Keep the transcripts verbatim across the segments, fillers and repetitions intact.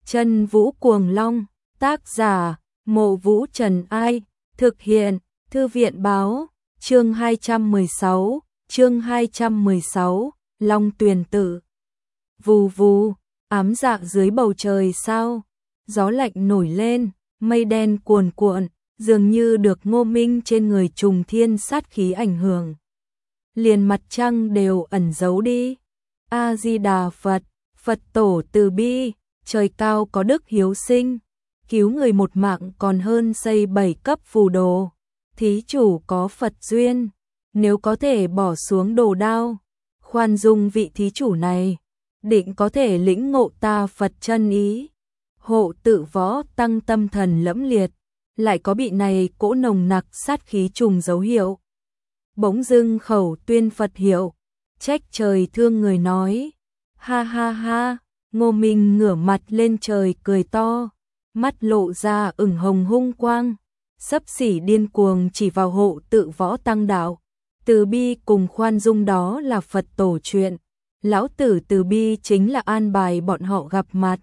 Chân Vũ Cuồng Long, tác giả, Mộ Vũ Trần Ai, thực hiện, Thư viện Báo, chương hai trăm mười sáu, chương hai trăm mười sáu, Long Tuyền Tử. Vù vù, ám dạ dưới bầu trời sao, gió lạnh nổi lên, mây đen cuồn cuộn, dường như được Ngô Minh trên người trùng thiên sát khí ảnh hưởng. Liền mặt trăng đều ẩn giấu đi. A Di Đà Phật, Phật tổ từ bi, trời cao có đức hiếu sinh, cứu người một mạng còn hơn xây bảy cấp phù đồ. Thí chủ có Phật duyên, nếu có thể bỏ xuống đồ đao, khoan dung vị thí chủ này, định có thể lĩnh ngộ ta Phật chân ý. Hộ Tự Võ Tăng tâm thần lẫm liệt, lại có bị này cỗ nồng nặc sát khí trùng dấu hiệu. Bỗng dưng khẩu tuyên Phật hiệu, trách trời thương người nói, ha ha ha. Ngô Minh ngửa mặt lên trời cười to, mắt lộ ra ửng hồng hung quang, xấp xỉ điên cuồng chỉ vào Hộ Tự Võ Tăng đạo. Từ bi cùng khoan dung đó là Phật tổ chuyện, lão tử từ bi chính là an bài bọn họ gặp mặt.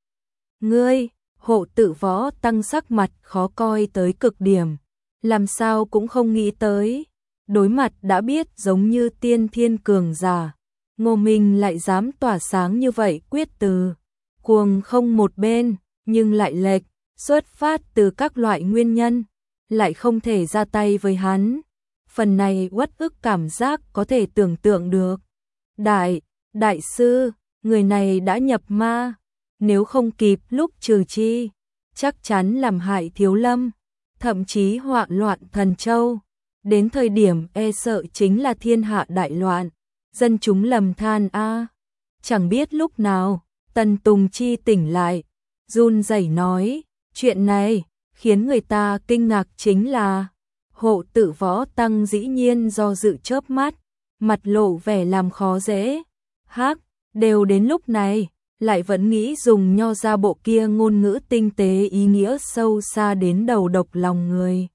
Ngươi, Hộ Tự Võ Tăng sắc mặt khó coi tới cực điểm, làm sao cũng không nghĩ tới, đối mặt đã biết giống như tiên thiên cường giả, Ngô Minh lại dám tỏa sáng như vậy quyết từ, cuồng không một bên, nhưng lại lệch, xuất phát từ các loại nguyên nhân, lại không thể ra tay với hắn. Phần này uất ức cảm giác có thể tưởng tượng được. Đại, đại sư, người này đã nhập ma, nếu không kịp lúc trừ chi, chắc chắn làm hại Thiếu Lâm, thậm chí hoạn loạn Thần Châu. Đến thời điểm e sợ chính là thiên hạ đại loạn, dân chúng lầm than a. Chẳng biết lúc nào, Tần Tùng Chi tỉnh lại, run rẩy nói, chuyện này khiến người ta kinh ngạc chính là Hộ Tự Võ Tăng dĩ nhiên do dự chớp mắt, mặt lộ vẻ làm khó dễ. Hắc, đều đến lúc này, lại vẫn nghĩ dùng nho ra bộ kia ngôn ngữ tinh tế ý nghĩa sâu xa đến đầu độc lòng người.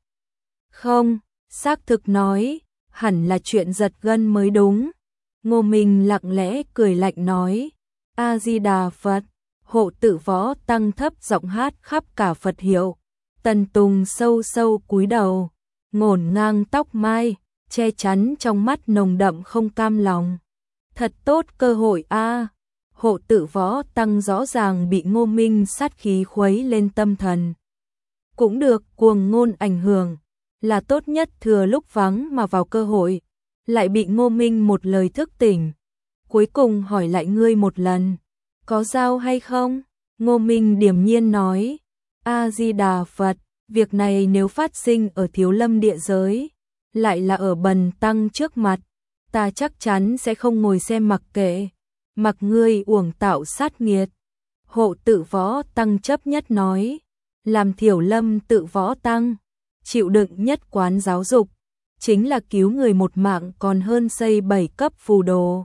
Không, xác thực nói, hẳn là chuyện giật gân mới đúng. Ngô Minh lặng lẽ cười lạnh nói, A Di Đà Phật. Hộ Tự Võ Tăng thấp giọng hát khắp cả Phật hiệu. Tần Tùng sâu sâu cúi đầu, ngổn ngang tóc mai, che chắn trong mắt nồng đậm không cam lòng. Thật tốt cơ hội a. Hộ Tự Võ Tăng rõ ràng bị Ngô Minh sát khí khuấy lên tâm thần. Cũng được, cuồng ngôn ảnh hưởng, là tốt nhất thừa lúc vắng mà vào cơ hội, lại bị Ngô Minh một lời thức tỉnh. Cuối cùng hỏi lại ngươi một lần, có dao hay không? Ngô Minh điềm nhiên nói, A Di Đà Phật, việc này nếu phát sinh ở Thiếu Lâm địa giới, lại là ở Bần Tăng trước mặt, ta chắc chắn sẽ không ngồi xem mặc kệ, mặc ngươi uổng tạo sát nghiệt. Hộ Tự Võ Tăng chấp nhất nói, làm Thiếu Lâm Tự Võ Tăng, chịu đựng nhất quán giáo dục, chính là cứu người một mạng còn hơn xây bảy cấp phù đồ.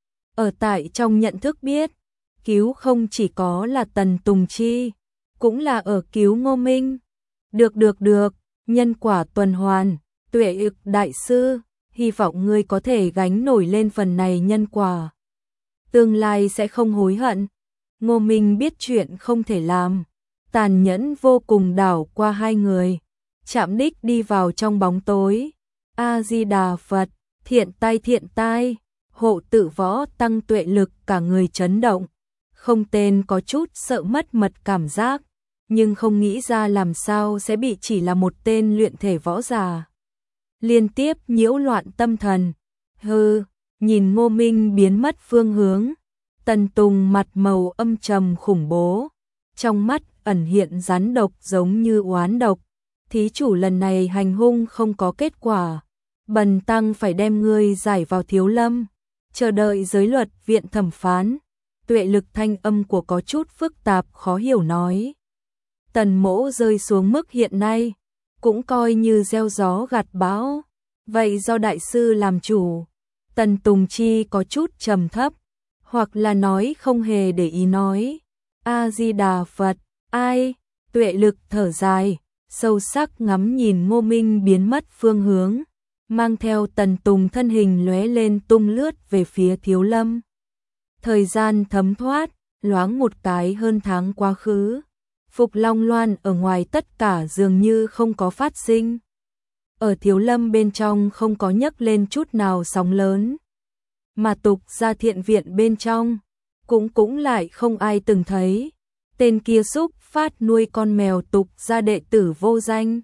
Ở tại trong nhận thức biết, cứu không chỉ có là Tần Tùng Chi, cũng là ở cứu Ngô Minh. Được được được, nhân quả tuần hoàn, Tuệ Ực đại sư, hy vọng ngươi có thể gánh nổi lên phần này nhân quả. Tương lai sẽ không hối hận. Ngô Minh biết chuyện không thể làm, tàn nhẫn vô cùng đảo qua hai người, chạm đích đi vào trong bóng tối. A Di Đà Phật, thiện tai thiện tai. Hộ Tự Võ Tăng tuệ lực cả người chấn động, không tên có chút sợ mất mật cảm giác, nhưng không nghĩ ra làm sao sẽ bị chỉ là một tên luyện thể võ giả liên tiếp nhiễu loạn tâm thần. Hừ, nhìn Ngô Minh biến mất phương hướng, Tần Tùng mặt màu âm trầm khủng bố, trong mắt ẩn hiện rắn độc giống như oán độc. Thí chủ lần này hành hung không có kết quả, Bần Tăng phải đem ngươi giải vào Thiếu Lâm, chờ đợi giới luật viện thẩm phán. Tuệ lực thanh âm của có chút phức tạp khó hiểu nói. Tần Mỗ rơi xuống mức hiện nay, cũng coi như gieo gió gặt bão, vậy do đại sư làm chủ. Tần Tùng Chi có chút trầm thấp, hoặc là nói không hề để ý nói, A Di Đà Phật. Ai? Tuệ lực thở dài, sâu sắc ngắm nhìn Ngô Minh biến mất phương hướng, mang theo Tần Tùng thân hình lóe lên tung lướt về phía Thiếu Lâm. Thời gian thấm thoát, loáng một cái hơn tháng quá khứ. Phục Long Loan ở ngoài tất cả dường như không có phát sinh. Ở Thiếu Lâm bên trong không có nhấc lên chút nào sóng lớn. Mà Tục Gia Thiện Viện bên trong, cũng cũng lại không ai từng thấy. Tên kia xúc phát nuôi con mèo Tục Gia đệ tử vô danh.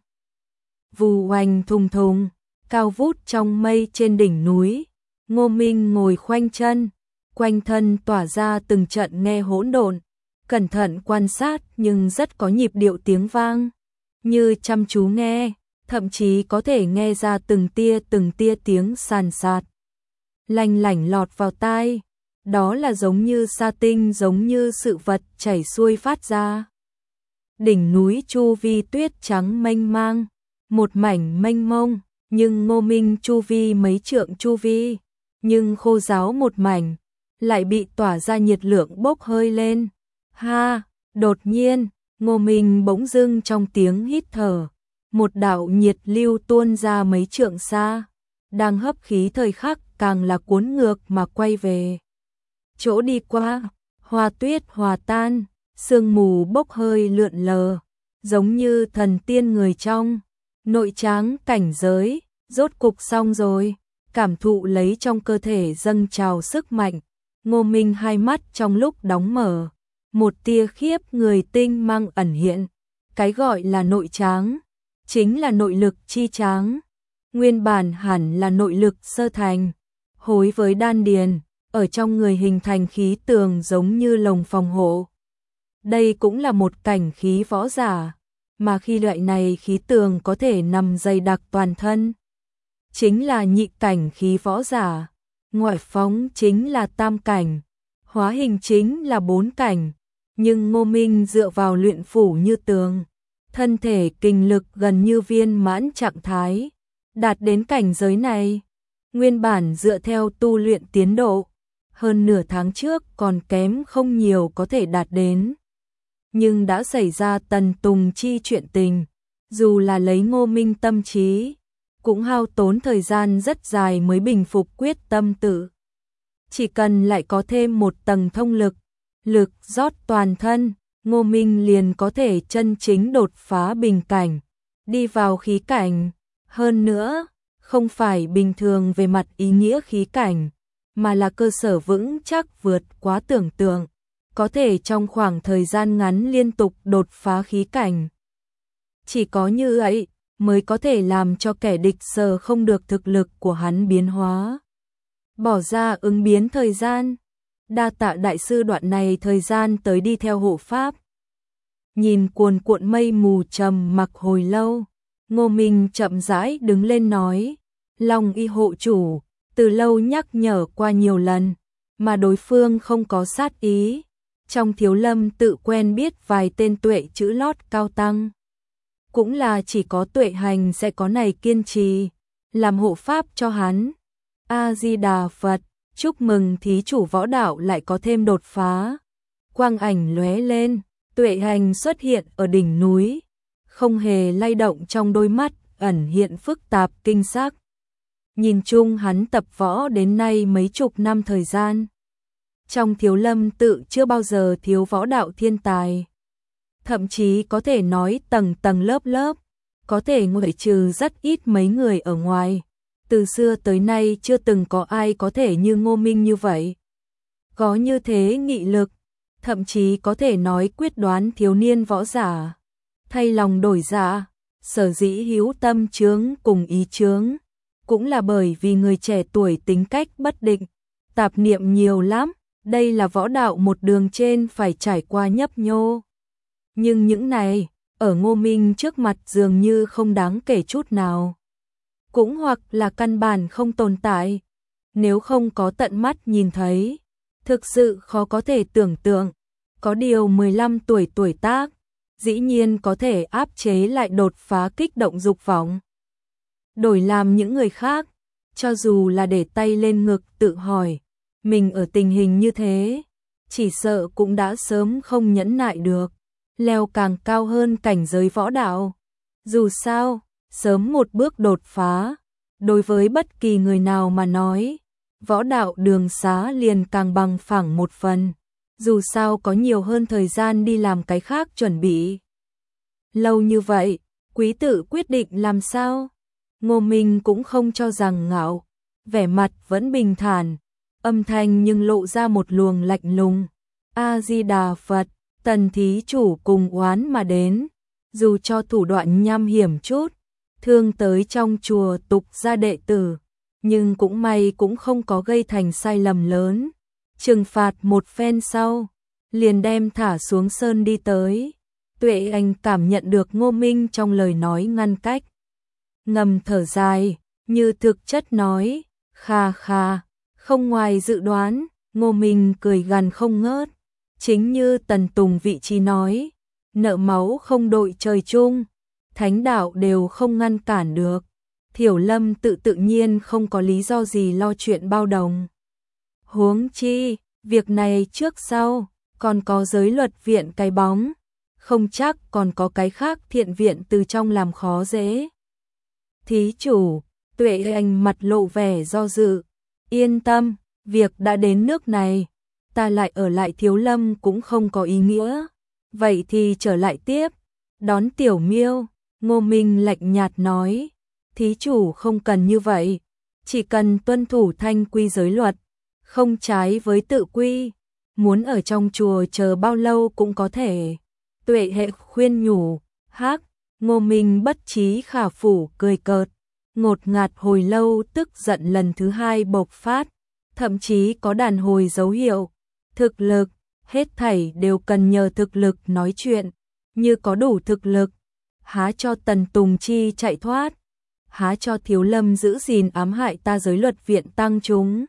Vù oanh thùng thùng, cao vút trong mây trên đỉnh núi, Ngô Minh ngồi khoanh chân, quanh thân tỏa ra từng trận nghe hỗn độn, cẩn thận quan sát nhưng rất có nhịp điệu tiếng vang, như chăm chú nghe, thậm chí có thể nghe ra từng tia từng tia tiếng sàn sạt, lanh lảnh lọt vào tai, đó là giống như sa tinh, giống như sự vật chảy xuôi phát ra. Đỉnh núi chu vi tuyết trắng mênh mang, một mảnh mênh mông, nhưng Ngô Minh chu vi mấy trượng chu vi, nhưng khô ráo một mảnh, lại bị tỏa ra nhiệt lượng bốc hơi lên. Ha, đột nhiên, Ngô Minh bỗng dưng trong tiếng hít thở, một đạo nhiệt lưu tuôn ra mấy trượng xa, đang hấp khí thời khắc càng là cuốn ngược mà quay về. Chỗ đi qua, hoa tuyết hòa tan, sương mù bốc hơi lượn lờ, giống như thần tiên người trong, nội tráng cảnh giới, rốt cục xong rồi, cảm thụ lấy trong cơ thể dâng trào sức mạnh, Ngô Minh hai mắt trong lúc đóng mở, một tia khiếp người tinh mang ẩn hiện, cái gọi là nội tráng, chính là nội lực chi tráng, nguyên bản hẳn là nội lực sơ thành, hối với đan điền, ở trong người hình thành khí tường giống như lồng phòng hộ. Đây cũng là một cảnh khí võ giả, mà khi loại này khí tường có thể nằm dày đặc toàn thân, chính là nhị cảnh khí võ giả, ngoại phóng chính là tam cảnh, hóa hình chính là bốn cảnh, nhưng Ngô Minh dựa vào luyện phủ như tường, thân thể kinh lực gần như viên mãn trạng thái, đạt đến cảnh giới này, nguyên bản dựa theo tu luyện tiến độ, hơn nửa tháng trước còn kém không nhiều có thể đạt đến. Nhưng đã xảy ra tần tùng chi chuyện tình, dù là lấy Ngô Minh tâm trí, cũng hao tốn thời gian rất dài mới bình phục quyết tâm tự. Chỉ cần lại có thêm một tầng thông lực, lực rót toàn thân, Ngô Minh liền có thể chân chính đột phá bình cảnh, đi vào khí cảnh. Hơn nữa, không phải bình thường về mặt ý nghĩa khí cảnh, mà là cơ sở vững chắc vượt quá tưởng tượng, có thể trong khoảng thời gian ngắn liên tục đột phá khí cảnh. Chỉ có như vậy mới có thể làm cho kẻ địch sờ không được thực lực của hắn biến hóa. Bỏ ra ứng biến thời gian, đa tạ đại sư đoạn này thời gian tới đi theo hộ pháp. Nhìn cuồn cuộn mây mù trầm mặc hồi lâu, Ngô Minh chậm rãi đứng lên nói, Long Y hộ chủ, từ lâu nhắc nhở qua nhiều lần, mà đối phương không có sát ý. Trong Thiếu Lâm tự quen biết vài tên tuệ chữ lót cao tăng. Cũng là chỉ có tuệ hành sẽ có này kiên trì, làm hộ pháp cho hắn. A-di-đà Phật, chúc mừng thí chủ võ đạo lại có thêm đột phá. Quang ảnh lóe lên, tuệ hành xuất hiện ở đỉnh núi, không hề lay động trong đôi mắt, ẩn hiện phức tạp kinh sắc. Nhìn chung hắn tập võ đến nay mấy chục năm thời gian. Trong Thiếu Lâm tự chưa bao giờ thiếu võ đạo thiên tài. Thậm chí có thể nói tầng tầng lớp lớp, có thể ngoại trừ rất ít mấy người ở ngoài. Từ xưa tới nay chưa từng có ai có thể như Ngô Minh như vậy. Có như thế nghị lực, thậm chí có thể nói quyết đoán thiếu niên võ giả. Thay lòng đổi dạ, sở dĩ hữu tâm chướng cùng ý chướng, cũng là bởi vì người trẻ tuổi tính cách bất định, tạp niệm nhiều lắm, đây là võ đạo một đường trên phải trải qua nhấp nhô. Nhưng những này, ở Ngô Minh trước mặt dường như không đáng kể chút nào. Cũng hoặc là căn bản không tồn tại, nếu không có tận mắt nhìn thấy, thực sự khó có thể tưởng tượng, có điều mười lăm tuổi tuổi tác, dĩ nhiên có thể áp chế lại đột phá kích động dục vọng. Đổi làm những người khác, cho dù là để tay lên ngực tự hỏi, mình ở tình hình như thế, chỉ sợ cũng đã sớm không nhẫn nại được, leo càng cao hơn cảnh giới võ đạo. Dù sao, sớm một bước đột phá, đối với bất kỳ người nào mà nói, võ đạo đường xá liền càng bằng phẳng một phần. dù sao có nhiều hơn thời gian đi làm cái khác chuẩn bị. Lâu như vậy, quý tử quyết định làm sao? Ngô Minh cũng không cho rằng ngạo, vẻ mặt vẫn bình thản, âm thanh nhưng lộ ra một luồng lạnh lùng. A-di-đà Phật, Tần thí chủ cùng oán mà đến, dù cho thủ đoạn nham hiểm chút, thương tới trong chùa tục gia đệ tử, nhưng cũng may cũng không có gây thành sai lầm lớn. Trừng phạt một phen sau, liền đem thả xuống sơn đi tới. Tuệ Anh cảm nhận được Ngô Minh trong lời nói ngăn cách. Ngầm thở dài, như thực chất nói, kha kha, không ngoài dự đoán, Ngô Minh cười gằn không ngớt. Chính như Tần Tùng vị trí nói, nợ máu không đội trời chung, thánh đạo đều không ngăn cản được. Thiểu Lâm tự tự nhiên không có lý do gì lo chuyện bao đồng. Huống chi, việc này trước sau, còn có giới luật viện cái bóng, không chắc còn có cái khác thiện viện từ trong làm khó dễ. Thí chủ, Tuệ Anh mặt lộ vẻ do dự, yên tâm, việc đã đến nước này, ta lại ở lại Thiếu Lâm cũng không có ý nghĩa. Vậy thì trở lại tiếp, đón Tiểu Miêu. Ngô Minh lạnh nhạt nói, thí chủ không cần như vậy, chỉ cần tuân thủ thanh quy giới luật, không trái với tự quy, muốn ở trong chùa chờ bao lâu cũng có thể. Tuệ Hệ khuyên nhủ, hắc, Ngô Minh bất trí khả phủ cười cợt, ngột ngạt hồi lâu tức giận lần thứ hai bộc phát, thậm chí có đàn hồi dấu hiệu. Thực lực, hết thảy đều cần nhờ thực lực nói chuyện, như có đủ thực lực, há cho Tần Tùng Chi chạy thoát, há cho Thiếu Lâm giữ gìn ám hại ta giới luật viện tăng chúng.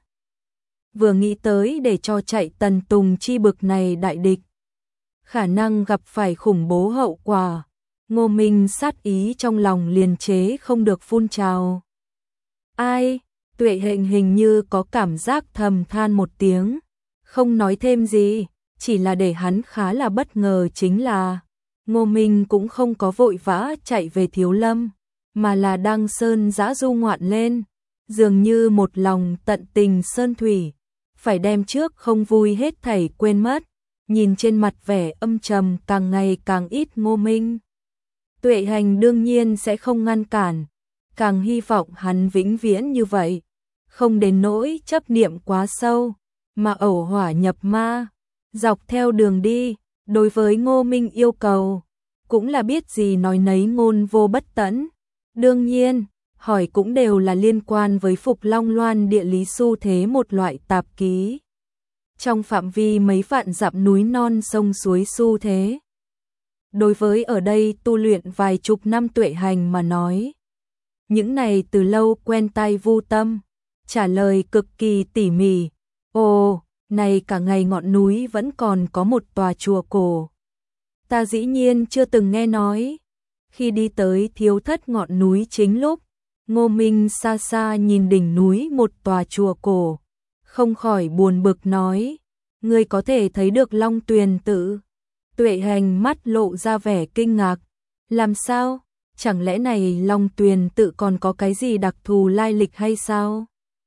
Vừa nghĩ tới để cho chạy Tần Tùng Chi bực này đại địch, khả năng gặp phải khủng bố hậu quả, Ngô Minh sát ý trong lòng liền chế không được phun trào. Ai? Tuệ Hình hình như có cảm giác thầm than một tiếng, không nói thêm gì, chỉ là để hắn khá là bất ngờ chính là Ngô Minh cũng không có vội vã chạy về Thiếu Lâm, mà là đang sơn dã du ngoạn lên, dường như một lòng tận tình sơn thủy, phải đem trước không vui hết thảy quên mất. Nhìn trên mặt vẻ âm trầm càng ngày càng ít Ngô Minh, Tuệ Hành đương nhiên sẽ không ngăn cản, càng hy vọng hắn vĩnh viễn như vậy, không đến nỗi chấp niệm quá sâu, mà ẩu hỏa nhập ma. Dọc theo đường đi, đối với Ngô Minh yêu cầu, cũng là biết gì nói nấy ngôn vô bất tẫn. Đương nhiên, hỏi cũng đều là liên quan với Phục Long Loan địa lý xu thế một loại tạp ký. Trong phạm vi mấy vạn dặm núi non sông suối xu thế. Đối với ở đây tu luyện vài chục năm Tuệ Hành mà nói, những này từ lâu quen tai vu tâm, trả lời cực kỳ tỉ mỉ. Ồ, này cả ngày ngọn núi vẫn còn có một tòa chùa cổ. Ta dĩ nhiên chưa từng nghe nói. Khi đi tới Thiếu Thất ngọn núi chính lúc, Ngô Minh xa xa nhìn đỉnh núi một tòa chùa cổ, không khỏi buồn bực nói, ngươi có thể thấy được Long Tuyền tự. Tuệ Hành mắt lộ ra vẻ kinh ngạc, làm sao? Chẳng lẽ này Long Tuyền tự còn có cái gì đặc thù lai lịch hay sao?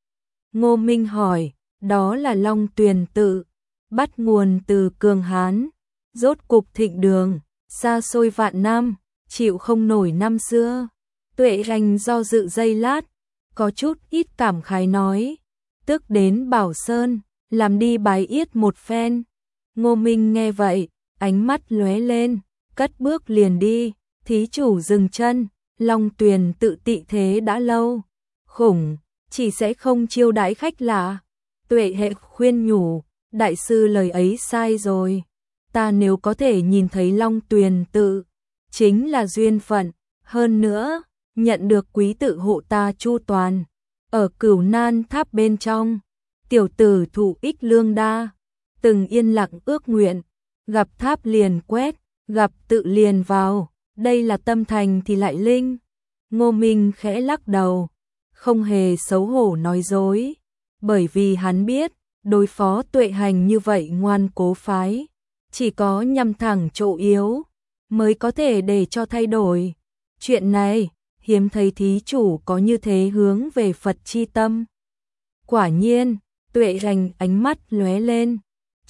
Ngô Minh hỏi, đó là Long Tuyền tự, bắt nguồn từ Cường Hán, rốt cục thịnh đường, xa xôi vạn năm, chịu không nổi năm xưa. Tuệ Hành do dự giây lát, có chút ít cảm khái nói, tức đến Bảo Sơn, làm đi bái yết một phen. Ngô Minh nghe vậy, ánh mắt lóe lên, cất bước liền đi. Thí chủ dừng chân, Long Tuyền tự tị thế đã lâu, khủng, chỉ sẽ không chiêu đãi khách lạ. Tuệ Hệ khuyên nhủ, đại sư lời ấy sai rồi, ta nếu có thể nhìn thấy Long Tuyền tự, chính là duyên phận, hơn nữa, nhận được quý tự hộ ta chu toàn, ở Cửu Nan Tháp bên trong, tiểu tử thụ ích lương đa, từng yên lặng ước nguyện, gặp tháp liền quét, gặp tự liền vào. Đây là tâm thành thì lại linh. Ngô Minh khẽ lắc đầu, không hề xấu hổ nói dối, bởi vì hắn biết, đối phó Tuệ Hành như vậy ngoan cố phái, chỉ có nhằm thẳng chỗ yếu, mới có thể để cho thay đổi. Chuyện này, hiếm thấy thí chủ có như thế hướng về Phật chi tâm. Quả nhiên, Tuệ Hành ánh mắt lóe lên,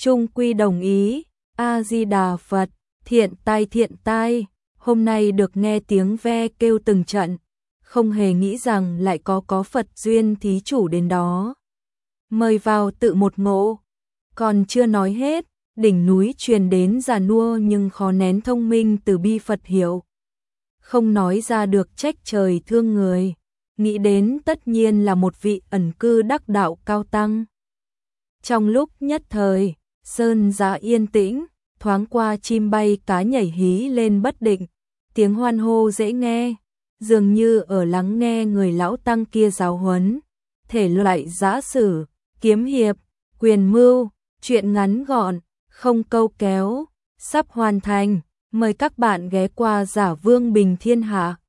Trung quy đồng ý, A-di-đà Phật, thiện tai thiện tai, hôm nay được nghe tiếng ve kêu từng trận, không hề nghĩ rằng lại có có Phật duyên thí chủ đến đó. Mời vào tự một ngộ, còn chưa nói hết, đỉnh núi truyền đến già nua nhưng khó nén thông minh từ bi Phật hiệu. Không nói ra được trách trời thương người, nghĩ đến tất nhiên là một vị ẩn cư đắc đạo cao tăng. Trong lúc nhất thời, sơn giã yên tĩnh, thoáng qua chim bay cá nhảy hí lên bất định, tiếng hoan hô dễ nghe, dường như ở lắng nghe người lão tăng kia giáo huấn. Thể loại giã sử, kiếm hiệp, quyền mưu, chuyện ngắn gọn, không câu kéo, sắp hoàn thành, mời các bạn ghé qua Giả Vương Bình Thiên Hạ.